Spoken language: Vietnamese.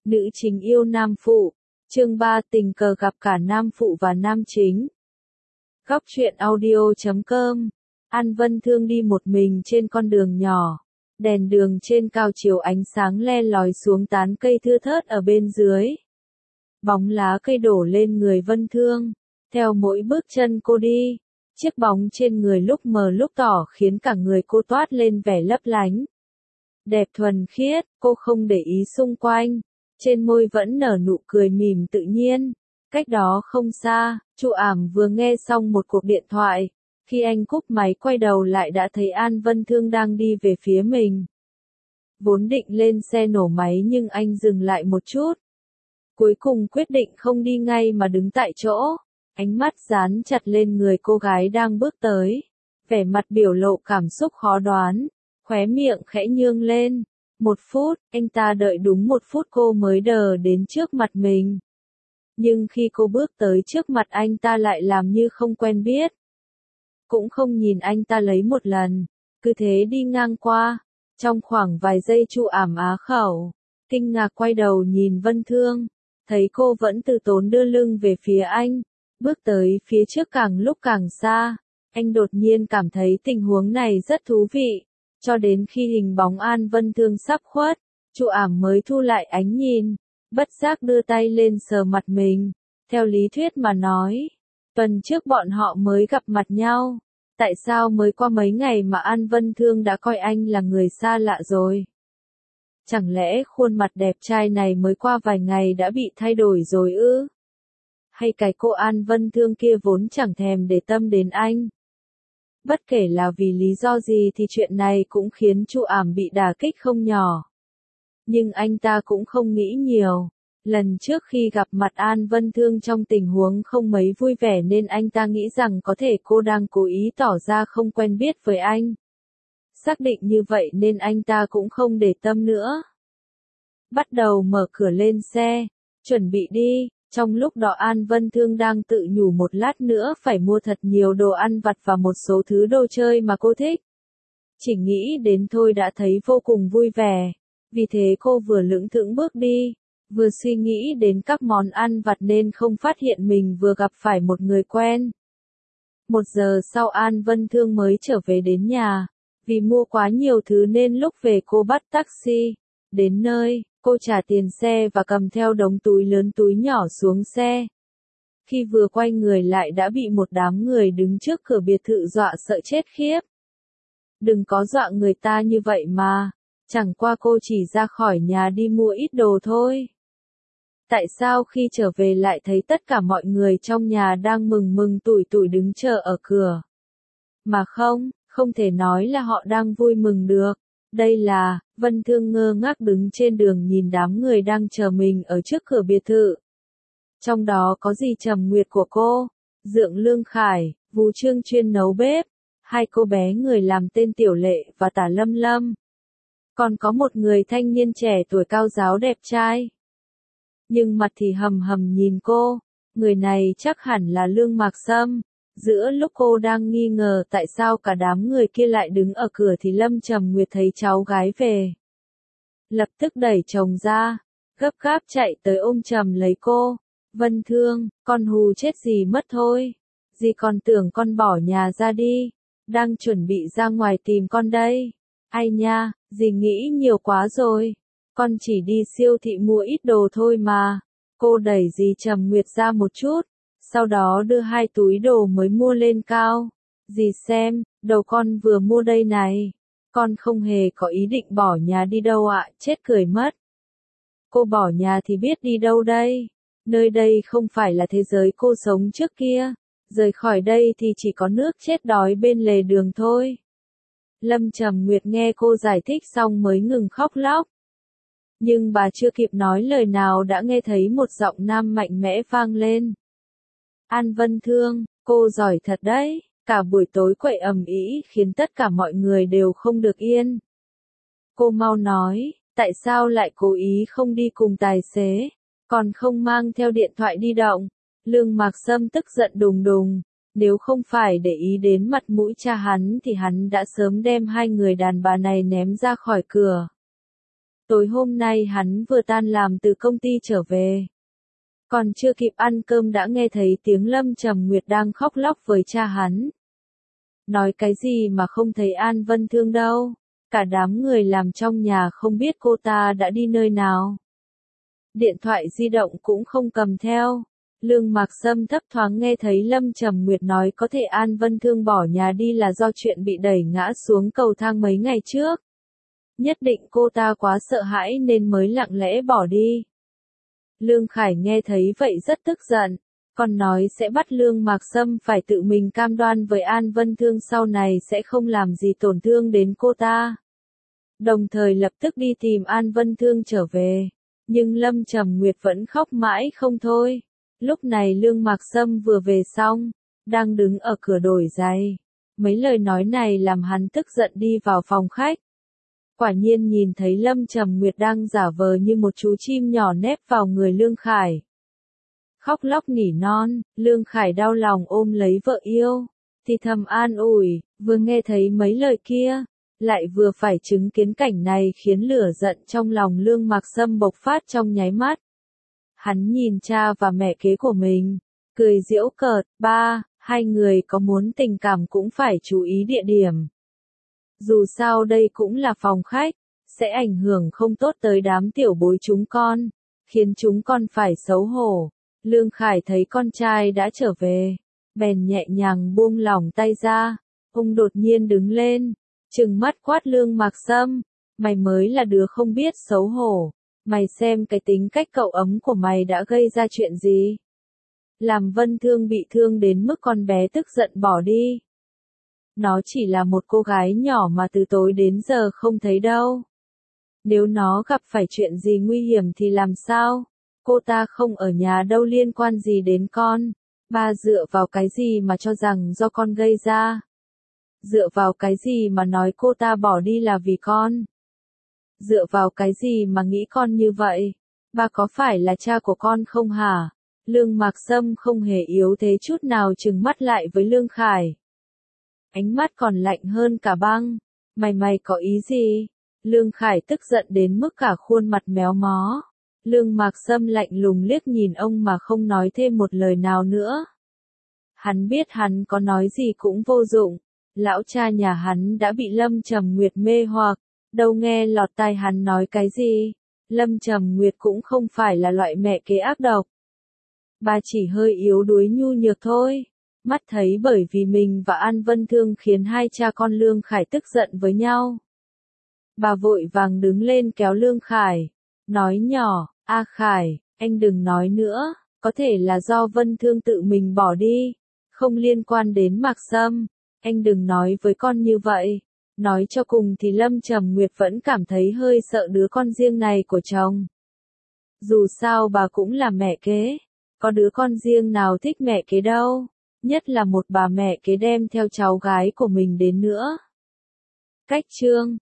Nữ chính yêu nam phụ. Chương 3 tình cờ gặp cả nam phụ và nam chính. Góc truyện audio.com. An Vân Thương đi một mình trên con đường nhỏ. Đèn đường trên cao chiếu ánh sáng le lói xuống tán cây thưa thớt ở bên dưới. Bóng lá cây đổ lên người Vân Thương. Theo mỗi bước chân cô đi, chiếc bóng trên người lúc mờ lúc tỏ khiến cả người cô toát lên vẻ lấp lánh. Đẹp thuần khiết, cô không để ý xung quanh. Trên môi vẫn nở nụ cười mỉm tự nhiên. Cách đó không xa, Chu Ảm vừa nghe xong một cuộc điện thoại. Khi anh cúp máy quay đầu lại đã thấy An Vân Thương đang đi về phía mình. Vốn định lên xe nổ máy nhưng anh dừng lại một chút. Cuối cùng quyết định không đi ngay mà đứng tại chỗ. Ánh mắt dán chặt lên người cô gái đang bước tới. Vẻ mặt biểu lộ cảm xúc khó đoán. Khóe miệng khẽ nhương lên. 1 phút, anh ta đợi đúng 1 phút cô mới đờ đến trước mặt mình. Nhưng khi cô bước tới trước mặt anh ta lại làm như không quen biết. Cũng không nhìn anh ta lấy một lần, cứ thế đi ngang qua. Trong khoảng vài giây Chu Ảm á khẩu, kinh ngạc quay đầu nhìn Vân Thương, thấy cô vẫn từ tốn đưa lưng về phía anh, bước tới phía trước càng lúc càng xa. Anh đột nhiên cảm thấy tình huống này rất thú vị. Cho đến khi hình bóng An Vân Thương sắp khuất, Chu Ảm mới thu lại ánh nhìn, bất giác đưa tay lên sờ mặt mình. Theo lý thuyết mà nói, tuần trước bọn họ mới gặp mặt nhau. Tại sao mới qua mấy ngày mà An Vân Thương đã coi anh là người xa lạ rồi? Chẳng lẽ khuôn mặt đẹp trai này mới qua vài ngày đã bị thay đổi rồi ư? Hay cái cô An Vân Thương kia vốn chẳng thèm để tâm đến anh? Bất kể là vì lý do gì thì chuyện này cũng khiến Chu Ảm bị đả kích không nhỏ. Nhưng anh ta cũng không nghĩ nhiều. Lần trước khi gặp mặt An Vân Thương trong tình huống không mấy vui vẻ nên anh ta nghĩ rằng có thể cô đang cố ý tỏ ra không quen biết với anh. Xác định như vậy nên anh ta cũng không để tâm nữa. Bắt đầu mở cửa lên xe, chuẩn bị đi. Trong lúc đó An Vân Thương đang tự nhủ một lát nữa phải mua thật nhiều đồ ăn vặt và một số thứ đồ chơi mà cô thích. Chỉ nghĩ đến thôi đã thấy vô cùng vui vẻ. Vì thế cô vừa lững thững bước đi, vừa suy nghĩ đến các món ăn vặt nên không phát hiện mình vừa gặp phải một người quen. 1 giờ sau An Vân Thương mới trở về đến nhà. Vì mua quá nhiều thứ nên lúc về cô bắt taxi. Đến nơi, cô trả tiền xe và cầm theo đống túi lớn túi nhỏ xuống xe. Khi vừa quay người lại đã bị một đám người đứng trước cửa biệt thự dọa sợ chết khiếp. Đừng có dọa người ta như vậy mà. Chẳng qua cô chỉ ra khỏi nhà đi mua ít đồ thôi. Tại sao khi trở về lại thấy tất cả mọi người trong nhà đang mừng mừng tủi tủi đứng chờ ở cửa? Mà không thể nói là họ đang vui mừng được. Đây là, Vân Thương ngơ ngác đứng trên đường nhìn đám người đang chờ mình ở trước cửa biệt thự. Trong đó có dì Trầm Nguyệt của cô, Dượng Lương Khải, Vũ Trương chuyên nấu bếp, 2 cô bé người làm tên Tiểu Lệ và Tả Lâm Lâm. Còn có một người thanh niên trẻ tuổi cao ráo đẹp trai. Nhưng mặt thì hầm hầm nhìn cô, người này chắc hẳn là Lương Mạc Sâm. Giữa lúc cô đang nghi ngờ tại sao cả đám người kia lại đứng ở cửa thì Lâm Trầm Nguyệt thấy cháu gái về. Lập tức đẩy chồng ra, gấp gáp chạy tới ôm chầm lấy cô. Vân Thương, con hù chết dì mất thôi. Dì còn tưởng con bỏ nhà ra đi. Đang chuẩn bị ra ngoài tìm con đây. Ai nha, dì nghĩ nhiều quá rồi. Con chỉ đi siêu thị mua ít đồ thôi mà. Cô đẩy dì Trầm Nguyệt ra một chút. Sau đó đưa 2 túi đồ mới mua lên cao. Dì xem, đồ con vừa mua đây này. Con không hề có ý định bỏ nhà đi đâu ạ, chết cười mất. Cô bỏ nhà thì biết đi đâu đây? Nơi đây không phải là thế giới cô sống trước kia. Rời khỏi đây thì chỉ có nước chết đói bên lề đường thôi. Lâm Trầm Nguyệt nghe cô giải thích xong mới ngừng khóc lóc. Nhưng bà chưa kịp nói lời nào đã nghe thấy một giọng nam mạnh mẽ vang lên. An Vân Thương, cô giỏi thật đấy. Cả buổi tối quậy ầm ĩ khiến tất cả mọi người đều không được yên. Cô mau nói, tại sao lại cố ý không đi cùng tài xế, còn không mang theo điện thoại di động? Lương Mạc Sâm tức giận đùng đùng. Nếu không phải để ý đến mặt mũi cha hắn thì hắn đã sớm đem 2 người đàn bà này ném ra khỏi cửa. Tối hôm nay hắn vừa tan làm từ công ty trở về. Còn chưa kịp ăn cơm đã nghe thấy tiếng Lâm Trầm Nguyệt đang khóc lóc với cha hắn. Nói cái gì mà không thấy An Vân Thương đâu. Cả đám người làm trong nhà không biết cô ta đã đi nơi nào. Điện thoại di động cũng không cầm theo. Lương Mạc Sâm thấp thoáng nghe thấy Lâm Trầm Nguyệt nói có thể An Vân Thương bỏ nhà đi là do chuyện bị đẩy ngã xuống cầu thang mấy ngày trước. Nhất định cô ta quá sợ hãi nên mới lặng lẽ bỏ đi. Lương Khải nghe thấy vậy rất tức giận, còn nói sẽ bắt Lương Mạc Sâm phải tự mình cam đoan với An Vân Thương sau này sẽ không làm gì tổn thương đến cô ta. Đồng thời lập tức đi tìm An Vân Thương trở về, nhưng Lâm Trầm Nguyệt vẫn khóc mãi không thôi. Lúc này Lương Mạc Sâm vừa về xong, đang đứng ở cửa đổi giày. Mấy lời nói này làm hắn tức giận đi vào phòng khách. Quả nhiên nhìn thấy Lâm Trầm Nguyệt đang giả vờ như một chú chim nhỏ nép vào người Lương Khải. Khóc lóc nỉ non, Lương Khải đau lòng ôm lấy vợ yêu, thì thầm an ủi, vừa nghe thấy mấy lời kia, lại vừa phải chứng kiến cảnh này khiến lửa giận trong lòng Lương Mạc Sâm bộc phát trong nháy mắt. Hắn nhìn cha và mẹ kế của mình, cười giễu cợt, ba, hai người có muốn tình cảm cũng phải chú ý địa điểm. Dù sao đây cũng là phòng khách, sẽ ảnh hưởng không tốt tới đám tiểu bối chúng con, khiến chúng con phải xấu hổ. Lương Khải thấy con trai đã trở về, bèn nhẹ nhàng buông lỏng tay ra, ông đột nhiên đứng lên, trừng mắt quát Lương Mạc Sâm, mày mới là đứa không biết xấu hổ, mày xem cái tính cách cậu ấm của mày đã gây ra chuyện gì. Làm Vân Thương bị thương đến mức con bé tức giận bỏ đi. Nó chỉ là một cô gái nhỏ mà từ tối đến giờ không thấy đâu. Nếu nó gặp phải chuyện gì nguy hiểm thì làm sao? Cô ta không ở nhà đâu liên quan gì đến con. Ba dựa vào cái gì mà cho rằng do con gây ra? Dựa vào cái gì mà nói cô ta bỏ đi là vì con? Dựa vào cái gì mà nghĩ con như vậy? Ba có phải là cha của con không hả? Lương Mạc Sâm không hề yếu thế chút nào trừng mắt lại với Lương Khải. Ánh mắt còn lạnh hơn cả băng. Mày có ý gì? Lương Khải tức giận đến mức cả khuôn mặt méo mó. Lương Mạc Sâm lạnh lùng liếc nhìn ông mà không nói thêm một lời nào nữa. Hắn biết hắn có nói gì cũng vô dụng. Lão cha nhà hắn đã bị Lâm Trầm Nguyệt mê hoặc, đâu nghe lọt tai hắn nói cái gì. Lâm Trầm Nguyệt cũng không phải là loại mẹ kế ác độc. Bà chỉ hơi yếu đuối nhu nhược thôi. Mắt thấy bởi vì mình và An Vân Thương khiến hai cha con Lương Khải tức giận với nhau. Bà vội vàng đứng lên kéo Lương Khải, nói nhỏ, A Khải, anh đừng nói nữa, có thể là do Vân Thương tự mình bỏ đi, không liên quan đến Mạc Sâm, anh đừng nói với con như vậy. Nói cho cùng thì Lâm Trầm Nguyệt vẫn cảm thấy hơi sợ đứa con riêng này của chồng. Dù sao bà cũng là mẹ kế, có đứa con riêng nào thích mẹ kế đâu, nhất là một bà mẹ kế đem theo cháu gái của mình đến nữa. Cách chương